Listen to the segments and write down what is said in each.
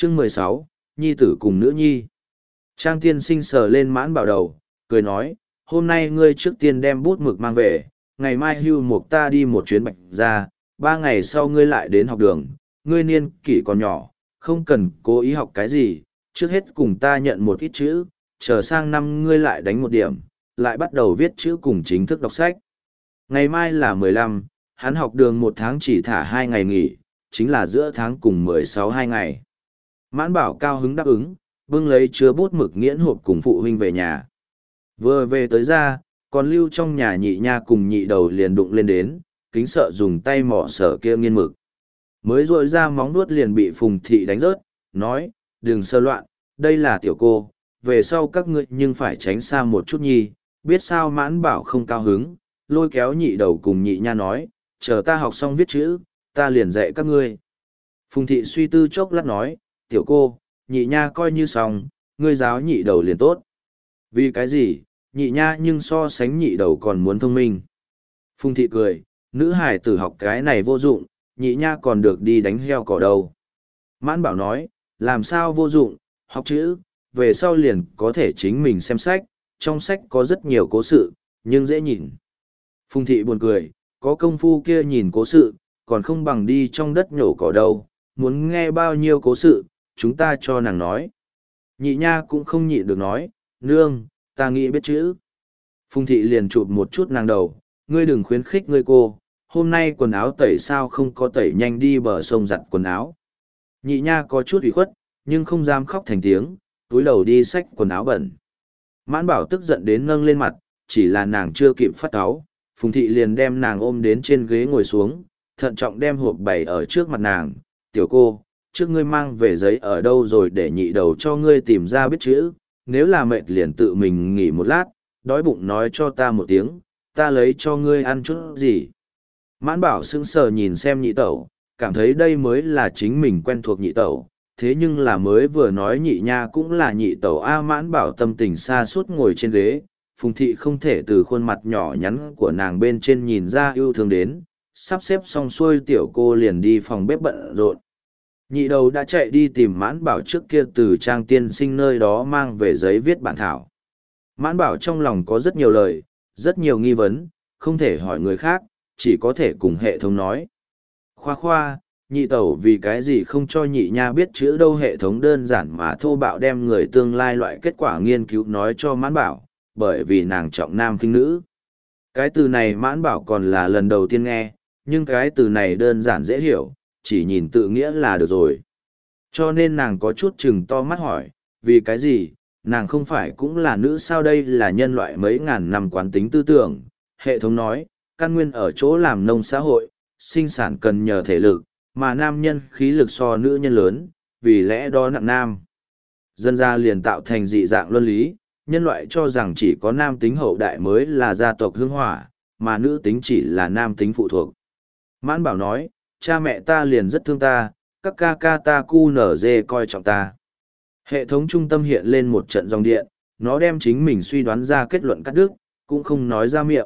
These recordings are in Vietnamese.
Chương 16, Nhi tử cùng nữ nhi. Trang tiên sinh sờ lên Mãn Bảo đầu, cười nói, hôm nay ngươi trước tiên đem bút mực mang về, ngày mai hưu mục ta đi một chuyến Bạch ra, 3 ngày sau ngươi lại đến học đường, ngươi niên kỷ còn nhỏ, không cần cố ý học cái gì, trước hết cùng ta nhận một ít chữ, chờ sang năm ngươi lại đánh một điểm, lại bắt đầu viết chữ cùng chính thức đọc sách. Ngày mai là 15, hắn học đường 1 tháng chỉ thả 2 ngày nghỉ, chính là giữa tháng cùng 16 2 ngày. Mãn Bảo cao hứng đáp ứng, bưng lấy chứa bút mực nghiễn hộp cùng phụ huynh về nhà. Vừa về tới ra, còn lưu trong nhà nhị nha cùng nhị đầu liền đụng lên đến, kính sợ dùng tay mỏ sở kia nghiên mực. Mới rội ra móng nuốt liền bị Phùng Thị đánh rớt, nói, đừng sơ loạn, đây là tiểu cô, về sau các ngươi nhưng phải tránh xa một chút nhi, biết sao. Mãn Bảo không cao hứng, lôi kéo nhị đầu cùng nhị nha nói, chờ ta học xong viết chữ, ta liền dạy các ngươi. Phùng Thị suy tư chốc lát nói, tiểu cô, nhị nha coi như xong, ngươi giáo nhị đầu liền tốt. Vì cái gì, nhị nha nhưng so sánh nhị đầu còn muốn thông minh. Phùng Thị cười, nữ hải tử học cái này vô dụng, nhị nha còn được đi đánh heo cỏ đâu. Mãn Bảo nói, làm sao vô dụng, học chữ, về sau liền có thể chính mình xem sách, trong sách có rất nhiều cố sự, nhưng dễ nhìn. Phùng Thị buồn cười, có công phu kia nhìn cố sự, còn không bằng đi trong đất nhổ cỏ đâu, muốn nghe bao nhiêu cố sự, chúng ta cho nàng nói. Nhị nha cũng không nhịn được nói, nương, ta nghĩ biết chữ. Phùng Thị liền chụp một chút nàng đầu, ngươi đừng khuyến khích ngươi cô, hôm nay quần áo tẩy sao không có tẩy nhanh đi bờ sông giặt quần áo. Nhị nha có chút ủy khuất, nhưng không dám khóc thành tiếng, túi đầu đi xách quần áo bẩn. Mãn Bảo tức giận đến nâng lên mặt, chỉ là nàng chưa kịp phát cáu, Phùng Thị liền đem nàng ôm đến trên ghế ngồi xuống, thận trọng đem hộp bày ở trước mặt nàng, tiểu cô, trước ngươi mang về giấy ở đâu rồi để nhị đầu cho ngươi tìm ra biết chữ, nếu là mệt liền tự mình nghỉ một lát, đói bụng nói cho ta một tiếng, ta lấy cho ngươi ăn chút gì. Mãn Bảo sững sờ nhìn xem nhị tẩu, cảm thấy đây mới là chính mình quen thuộc nhị tẩu, thế nhưng là mới vừa nói nhị nha cũng là nhị tẩu a. Mãn Bảo tâm tình xa suốt ngồi trên ghế, Phùng Thị không thể từ khuôn mặt nhỏ nhắn của nàng bên trên nhìn ra yêu thương đến, sắp xếp xong xuôi tiểu cô liền đi phòng bếp bận rộn. Nhị đầu đã chạy đi tìm Mãn Bảo trước kia từ Trang tiên sinh nơi đó mang về giấy viết bản thảo. Mãn Bảo trong lòng có rất nhiều lời, rất nhiều nghi vấn, không thể hỏi người khác, chỉ có thể cùng hệ thống nói. Khoa khoa, nhị tẩu vì cái gì không cho nhị nha biết chữ đâu. Hệ thống đơn giản mà thô bạo đem người tương lai loại kết quả nghiên cứu nói cho Mãn Bảo, bởi vì nàng trọng nam khinh nữ. Cái từ này Mãn Bảo còn là lần đầu tiên nghe, nhưng cái từ này đơn giản dễ hiểu, chỉ nhìn tự nghĩa là được rồi. Cho nên nàng có chút chừng to mắt hỏi, vì cái gì, nàng không phải cũng là nữ sao? Đây là nhân loại mấy ngàn năm quán tính tư tưởng. Hệ thống nói, căn nguyên ở chỗ làm nông xã hội, sinh sản cần nhờ thể lực, mà nam nhân khí lực so nữ nhân lớn, vì lẽ đó nặng nam. Dân ra liền tạo thành dị dạng luân lý, nhân loại cho rằng chỉ có nam tính hậu đại mới là gia tộc hương hỏa, mà nữ tính chỉ là nam tính phụ thuộc. Mãn Bảo nói, cha mẹ ta liền rất thương ta, các ca ca ta cu nở dê coi trọng ta. Hệ thống trung tâm hiện lên một trận dòng điện, nó đem chính mình suy đoán ra kết luận cắt đứt, cũng không nói ra miệng.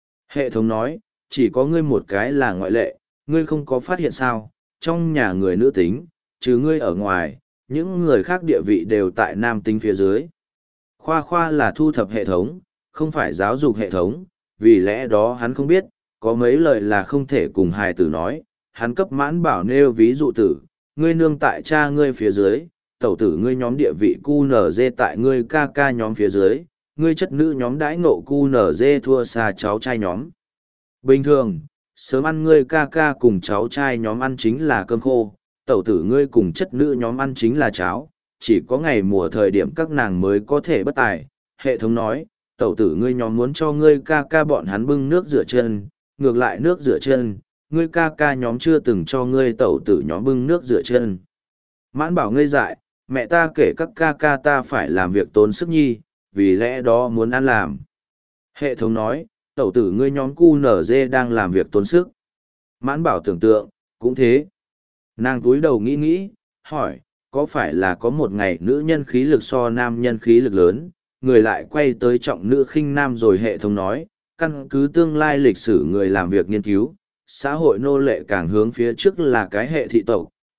Hệ thống nói, chỉ có ngươi một cái là ngoại lệ, ngươi không có phát hiện sao, trong nhà người nữ tính, trừ ngươi ở ngoài, những người khác địa vị đều tại nam tính phía dưới. Khoa khoa là thu thập hệ thống, không phải giáo dục hệ thống, vì lẽ đó hắn không biết, có mấy lời là không thể cùng hài tử nói. Hắn cấp Mãn Bảo nêu ví dụ tử, ngươi nương tại cha ngươi phía dưới, tẩu tử ngươi nhóm địa vị QNZ tại ngươi ca ca nhóm phía dưới, ngươi chất nữ nhóm đãi ngộ QNZ thua xa cháu trai nhóm. Bình thường, sớm ăn ngươi ca ca cùng cháu trai nhóm ăn chính là cơm khô, tẩu tử ngươi cùng chất nữ nhóm ăn chính là cháo, chỉ có ngày mùa thời điểm các nàng mới có thể bất tài. Hệ thống nói, tẩu tử ngươi nhóm muốn cho ngươi ca ca bọn hắn bưng nước rửa chân, ngược lại nước rửa chân, ngươi ca ca nhóm chưa từng cho ngươi tẩu tử nhóm bưng nước rửa chân. Mãn Bảo ngây dại, mẹ ta kể các ca ca ta phải làm việc tốn sức nhi, vì lẽ đó muốn ăn làm. Hệ thống nói, tẩu tử ngươi nhóm QNZ đang làm việc tốn sức. Mãn Bảo tưởng tượng, cũng thế. Nàng túi đầu nghĩ nghĩ, hỏi, có phải là có một ngày nữ nhân khí lực so nam nhân khí lực lớn, người lại quay tới trọng nữ khinh nam rồi. Hệ thống nói, căn cứ tương lai lịch sử người làm việc nghiên cứu, xã hội nô lệ càng hướng phía trước là cái hệ thị tộc,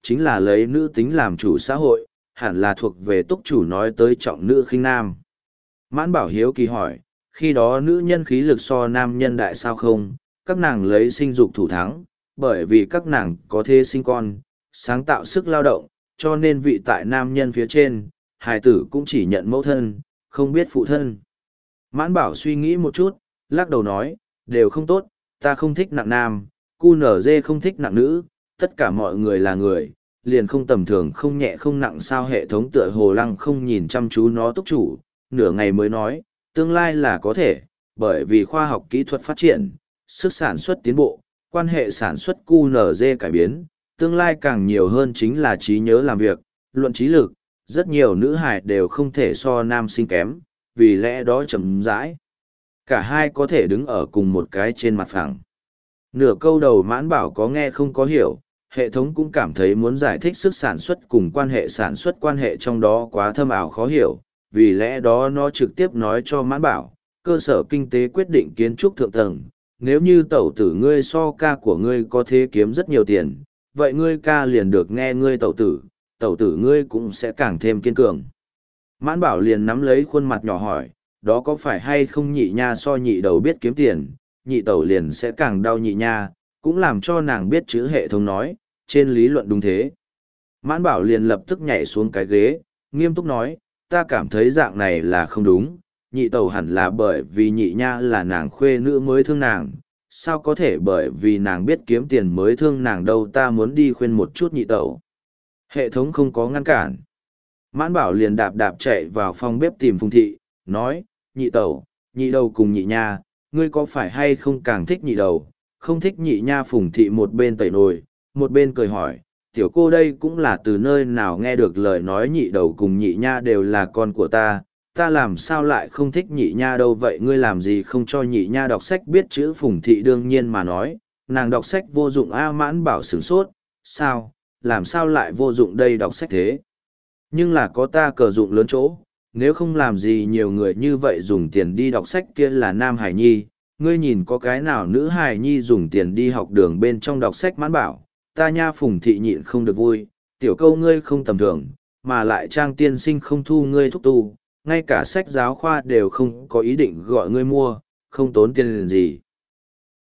chính là lấy nữ tính làm chủ xã hội, hẳn là thuộc về túc chủ nói tới trọng nữ khinh nam. Mãn Bảo hiếu kỳ hỏi, khi đó nữ nhân khí lực so nam nhân đại sao không, các nàng lấy sinh dục thủ thắng, bởi vì các nàng có thể sinh con, sáng tạo sức lao động, cho nên vị tại nam nhân phía trên, hài tử cũng chỉ nhận mẫu thân, không biết phụ thân. Mãn Bảo suy nghĩ một chút, lắc đầu nói, đều không tốt, ta không thích nặng nam, QNZ không thích nặng nữ, tất cả mọi người là người, liền không tầm thường không nhẹ không nặng sao. Hệ thống tựa hồ lăng không nhìn chăm chú nó túc chủ, nửa ngày mới nói, tương lai là có thể, bởi vì khoa học kỹ thuật phát triển, sức sản xuất tiến bộ, quan hệ sản xuất QNZ cải biến, tương lai càng nhiều hơn chính là trí nhớ làm việc, luận trí lực, rất nhiều nữ hài đều không thể so nam sinh kém, vì lẽ đó chậm rãi. Cả hai có thể đứng ở cùng một cái trên mặt phẳng. Nửa câu đầu Mãn Bảo có nghe không có hiểu, hệ thống cũng cảm thấy muốn giải thích sức sản xuất cùng quan hệ sản xuất quan hệ trong đó quá thâm ảo khó hiểu, vì lẽ đó nó trực tiếp nói cho Mãn Bảo, cơ sở kinh tế quyết định kiến trúc thượng tầng, nếu như tẩu tử ngươi so ca của ngươi có thể kiếm rất nhiều tiền, vậy ngươi ca liền được nghe ngươi tẩu tử ngươi cũng sẽ càng thêm kiên cường. Mãn Bảo liền nắm lấy khuôn mặt nhỏ hỏi, đó có phải hay không nhị nha so nhị đầu biết kiếm tiền, nhị tẩu liền sẽ càng đau nhị nha, cũng làm cho nàng biết chữ hệ thống nói, trên lý luận đúng thế. Mãn Bảo liền lập tức nhảy xuống cái ghế, nghiêm túc nói, ta cảm thấy dạng này là không đúng, nhị tẩu hẳn là bởi vì nhị nha là nàng khuê nữ mới thương nàng, sao có thể bởi vì nàng biết kiếm tiền mới thương nàng đâu, ta muốn đi khuyên một chút nhị tẩu. Hệ thống không có ngăn cản. Mãn Bảo liền đạp đạp chạy vào phòng bếp tìm Phùng Thị, nói, nhị tẩu, nhị đầu cùng nhị nha, ngươi có phải hay không càng thích nhị đầu, không thích nhị nha. Phùng Thị một bên tẩy nồi, một bên cười hỏi, tiểu cô đây cũng là từ nơi nào nghe được lời nói nhị đầu cùng nhị nha đều là con của ta làm sao lại không thích nhị nha đâu, vậy ngươi làm gì không cho nhị nha đọc sách biết chữ. Phùng Thị đương nhiên mà nói, nàng đọc sách vô dụng a. Mãn Bảo sửng sốt, sao, làm sao lại vô dụng đây, đọc sách thế nhưng là có ta cờ dụng lớn chỗ, nếu không làm gì nhiều người như vậy dùng tiền đi đọc sách, kia là nam hải nhi, ngươi nhìn có cái nào nữ hải nhi dùng tiền đi học đường bên trong đọc sách. Mãn Bảo, ta nha. Phùng Thị nhịn không được vui, tiểu câu ngươi không tầm thường, mà lại Trang tiên sinh không thu ngươi thúc tu, ngay cả sách giáo khoa đều không có ý định gọi ngươi mua, không tốn tiền gì.